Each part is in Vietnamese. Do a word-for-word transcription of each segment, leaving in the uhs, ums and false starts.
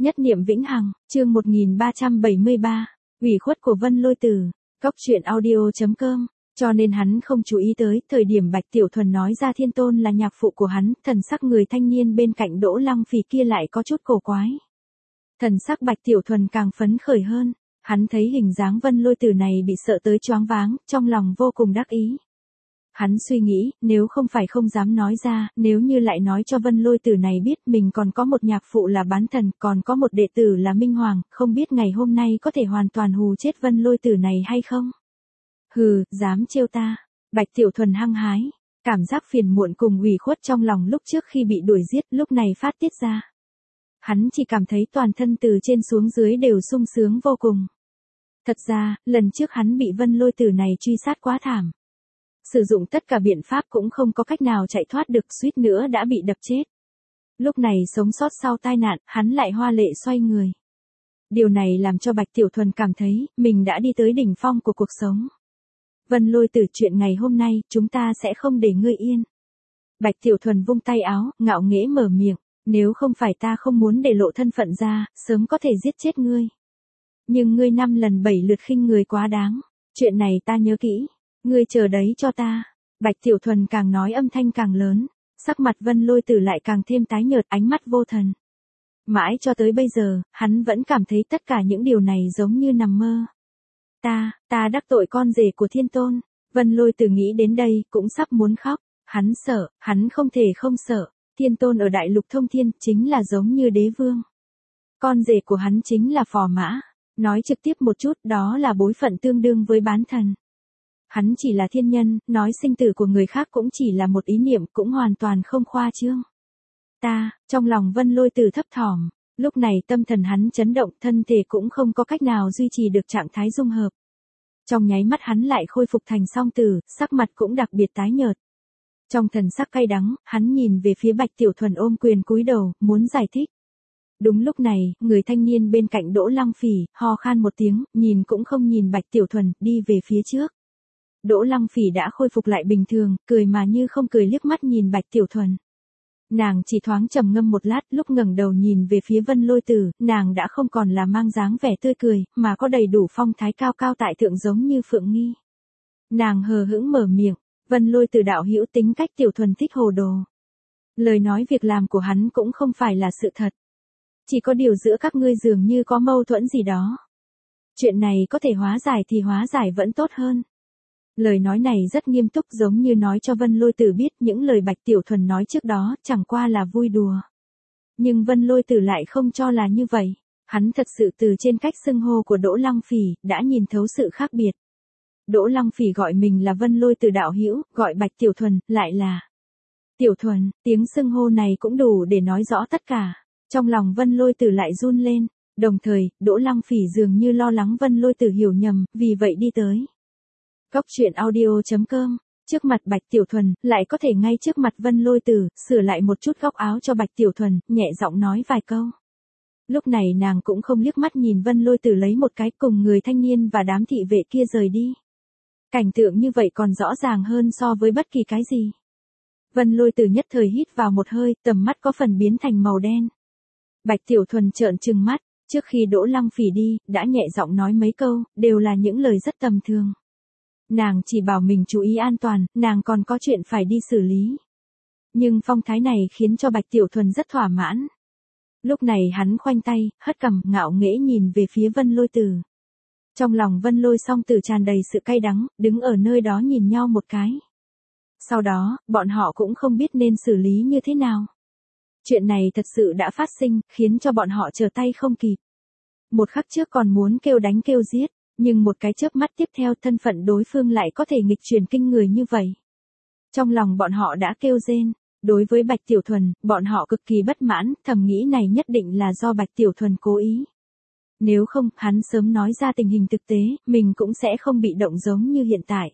Nhất niệm vĩnh hằng, chương một nghìn ba trăm bảy mươi ba, ủy khuất của Vân Lôi Tử, cốc truyện audio chấm com, cho nên hắn không chú ý tới, thời điểm Bạch Tiểu Thuần nói ra Thiên Tôn là nhạc phụ của hắn, thần sắc người thanh niên bên cạnh Đỗ Lăng Phỉ kia lại có chút cổ quái. Thần sắc Bạch Tiểu Thuần càng phấn khởi hơn, hắn thấy hình dáng Vân Lôi Tử này bị sợ tới choáng váng, trong lòng vô cùng đắc ý. Hắn suy nghĩ, nếu không phải không dám nói ra, nếu như lại nói cho Vân Lôi Tử này biết mình còn có một nhạc phụ là bán thần, còn có một đệ tử là Minh Hoàng, không biết ngày hôm nay có thể hoàn toàn hù chết Vân Lôi Tử này hay không? Hừ, dám trêu ta. Bạch Tiểu Thuần hăng hái, cảm giác phiền muộn cùng ủy khuất trong lòng lúc trước khi bị đuổi giết, lúc này phát tiết ra. Hắn chỉ cảm thấy toàn thân từ trên xuống dưới đều sung sướng vô cùng. Thật ra, lần trước hắn bị Vân Lôi Tử này truy sát quá thảm. Sử dụng tất cả biện pháp cũng không có cách nào chạy thoát được, suýt nữa đã bị đập chết. Lúc này sống sót sau tai nạn, hắn lại hoa lệ xoay người. Điều này làm cho Bạch Tiểu Thuần cảm thấy, mình đã đi tới đỉnh phong của cuộc sống. Vân Lôi Tử, chuyện ngày hôm nay, chúng ta sẽ không để ngươi yên. Bạch Tiểu Thuần vung tay áo, ngạo nghễ mở miệng, nếu không phải ta không muốn để lộ thân phận ra, sớm có thể giết chết ngươi. Nhưng ngươi năm lần bảy lượt khinh người quá đáng, chuyện này ta nhớ kỹ. Ngươi chờ đấy cho ta. Bạch Tiểu Thuần càng nói âm thanh càng lớn, sắc mặt Vân Lôi Tử lại càng thêm tái nhợt, ánh mắt vô thần. Mãi cho tới bây giờ, hắn vẫn cảm thấy tất cả những điều này giống như nằm mơ. Ta, ta đắc tội con rể của Thiên Tôn. Vân Lôi Tử nghĩ đến đây, cũng sắp muốn khóc. Hắn sợ, hắn không thể không sợ. Thiên Tôn ở Đại Lục Thông Thiên chính là giống như đế vương. Con rể của hắn chính là Phò Mã. Nói trực tiếp một chút, đó là bối phận tương đương với bán thần. Hắn chỉ là thiên nhân, nói sinh tử của người khác cũng chỉ là một ý niệm, cũng hoàn toàn không khoa trương. Ta, trong lòng Vân Lôi Tử thấp thỏm, lúc này tâm thần hắn chấn động, thân thể cũng không có cách nào duy trì được trạng thái dung hợp. Trong nháy mắt hắn lại khôi phục thành song tử, sắc mặt cũng đặc biệt tái nhợt. Trong thần sắc cay đắng, hắn nhìn về phía Bạch Tiểu Thuần ôm quyền cúi đầu, muốn giải thích. Đúng lúc này, người thanh niên bên cạnh Đỗ Lăng Phỉ, ho khan một tiếng, nhìn cũng không nhìn Bạch Tiểu Thuần, đi về phía trước. Đỗ Lăng Phỉ đã khôi phục lại bình thường, cười mà như không cười liếc mắt nhìn Bạch Tiểu Thuần. Nàng chỉ thoáng trầm ngâm một lát, lúc ngẩng đầu nhìn về phía Vân Lôi Tử, nàng đã không còn là mang dáng vẻ tươi cười, mà có đầy đủ phong thái cao cao tại thượng giống như Phượng Nghi. Nàng hờ hững mở miệng, Vân Lôi Tử đạo hữu, tính cách Tiểu Thuần thích hồ đồ. Lời nói việc làm của hắn cũng không phải là sự thật. Chỉ có điều giữa các ngươi dường như có mâu thuẫn gì đó. Chuyện này có thể hóa giải thì hóa giải vẫn tốt hơn. Lời nói này rất nghiêm túc, giống như nói cho Vân Lôi Tử biết những lời Bạch Tiểu Thuần nói trước đó chẳng qua là vui đùa. Nhưng Vân Lôi Tử lại không cho là như vậy. Hắn thật sự từ trên cách xưng hô của Đỗ Lăng Phỉ đã nhìn thấu sự khác biệt. Đỗ Lăng Phỉ gọi mình là Vân Lôi Tử đạo hữu, gọi Bạch Tiểu Thuần lại là Tiểu Thuần, tiếng xưng hô này cũng đủ để nói rõ tất cả. Trong lòng Vân Lôi Tử lại run lên, đồng thời, Đỗ Lăng Phỉ dường như lo lắng Vân Lôi Tử hiểu nhầm, vì vậy đi tới. Cốc truyện audio chấm com, trước mặt Bạch Tiểu Thuần, lại có thể ngay trước mặt Vân Lôi Tử, sửa lại một chút góc áo cho Bạch Tiểu Thuần, nhẹ giọng nói vài câu. Lúc này nàng cũng không liếc mắt nhìn Vân Lôi Tử lấy một cái, cùng người thanh niên và đám thị vệ kia rời đi. Cảnh tượng như vậy còn rõ ràng hơn so với bất kỳ cái gì. Vân Lôi Tử nhất thời hít vào một hơi, tầm mắt có phần biến thành màu đen. Bạch Tiểu Thuần trợn trừng mắt, trước khi Đỗ Lăng Phỉ đi, đã nhẹ giọng nói mấy câu, đều là những lời rất tầm thường. Nàng chỉ bảo mình chú ý an toàn, nàng còn có chuyện phải đi xử lý. Nhưng phong thái này khiến cho Bạch Tiểu Thuần rất thỏa mãn. Lúc này hắn khoanh tay, hất cằm, ngạo nghễ nhìn về phía Vân Lôi Tử. Trong lòng Vân Lôi song tử tràn đầy sự cay đắng, đứng ở nơi đó nhìn nhau một cái. Sau đó, bọn họ cũng không biết nên xử lý như thế nào. Chuyện này thật sự đã phát sinh, khiến cho bọn họ trở tay không kịp. Một khắc trước còn muốn kêu đánh kêu giết. Nhưng một cái chớp mắt tiếp theo thân phận đối phương lại có thể nghịch chuyển kinh người như vậy. Trong lòng bọn họ đã kêu rên, đối với Bạch Tiểu Thuần, bọn họ cực kỳ bất mãn, thầm nghĩ này nhất định là do Bạch Tiểu Thuần cố ý. Nếu không, hắn sớm nói ra tình hình thực tế, mình cũng sẽ không bị động giống như hiện tại.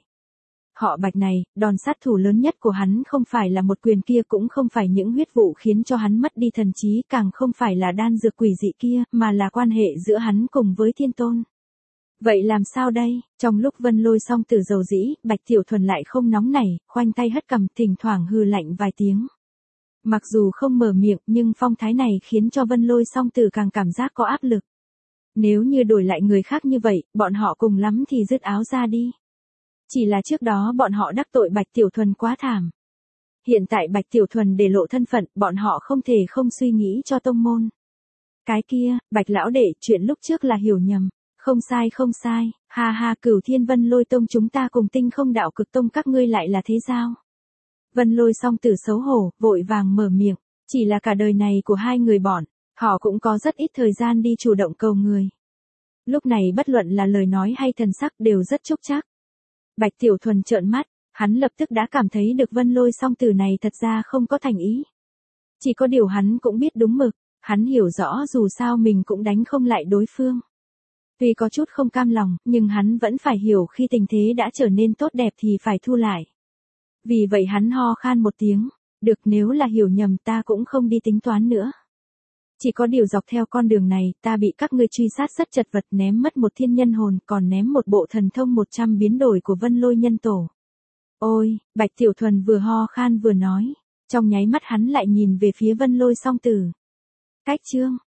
Họ Bạch này, đòn sát thủ lớn nhất của hắn không phải là một quyền kia, cũng không phải những huyết vụ khiến cho hắn mất đi thần trí, càng không phải là đan dược quỷ dị kia, mà là quan hệ giữa hắn cùng với Thiên Tôn. Vậy làm sao đây? Trong lúc Vân Lôi song tử dầu dĩ, Bạch Tiểu Thuần lại không nóng nảy, khoanh tay hất cằm, thỉnh thoảng hừ lạnh vài tiếng. Mặc dù không mở miệng nhưng phong thái này khiến cho Vân Lôi song tử càng cảm giác có áp lực. Nếu như đổi lại người khác như vậy, bọn họ cùng lắm thì dứt áo ra đi. Chỉ là trước đó bọn họ đắc tội Bạch Tiểu Thuần quá thảm. Hiện tại Bạch Tiểu Thuần để lộ thân phận, bọn họ không thể không suy nghĩ cho tông môn. Cái kia, Bạch lão đệ, chuyện lúc trước là hiểu nhầm. Không sai không sai, ha ha, Cửu Thiên Vân Lôi tông chúng ta cùng Tinh Không Đạo Cực tông các ngươi lại là thế sao? Vân Lôi song tử xấu hổ, vội vàng mở miệng, chỉ là cả đời này của hai người bọn, họ cũng có rất ít thời gian đi chủ động cầu người. Lúc này bất luận là lời nói hay thần sắc đều rất chúc chắc. Bạch Tiểu Thuần trợn mắt, hắn lập tức đã cảm thấy được Vân Lôi song tử này thật ra không có thành ý. Chỉ có điều hắn cũng biết đúng mực, hắn hiểu rõ dù sao mình cũng đánh không lại đối phương. Tuy có chút không cam lòng, nhưng hắn vẫn phải hiểu khi tình thế đã trở nên tốt đẹp thì phải thu lại. Vì vậy hắn ho khan một tiếng, được, nếu là hiểu nhầm ta cũng không đi tính toán nữa. Chỉ có điều dọc theo con đường này ta bị các ngươi truy sát rất chật vật, ném mất một thiên nhân hồn, còn ném một bộ thần thông một trăm biến đổi của Vân Lôi nhân tổ. Ôi, Bạch Tiểu Thuần vừa ho khan vừa nói, trong nháy mắt hắn lại nhìn về phía Vân Lôi song tử. Cách chương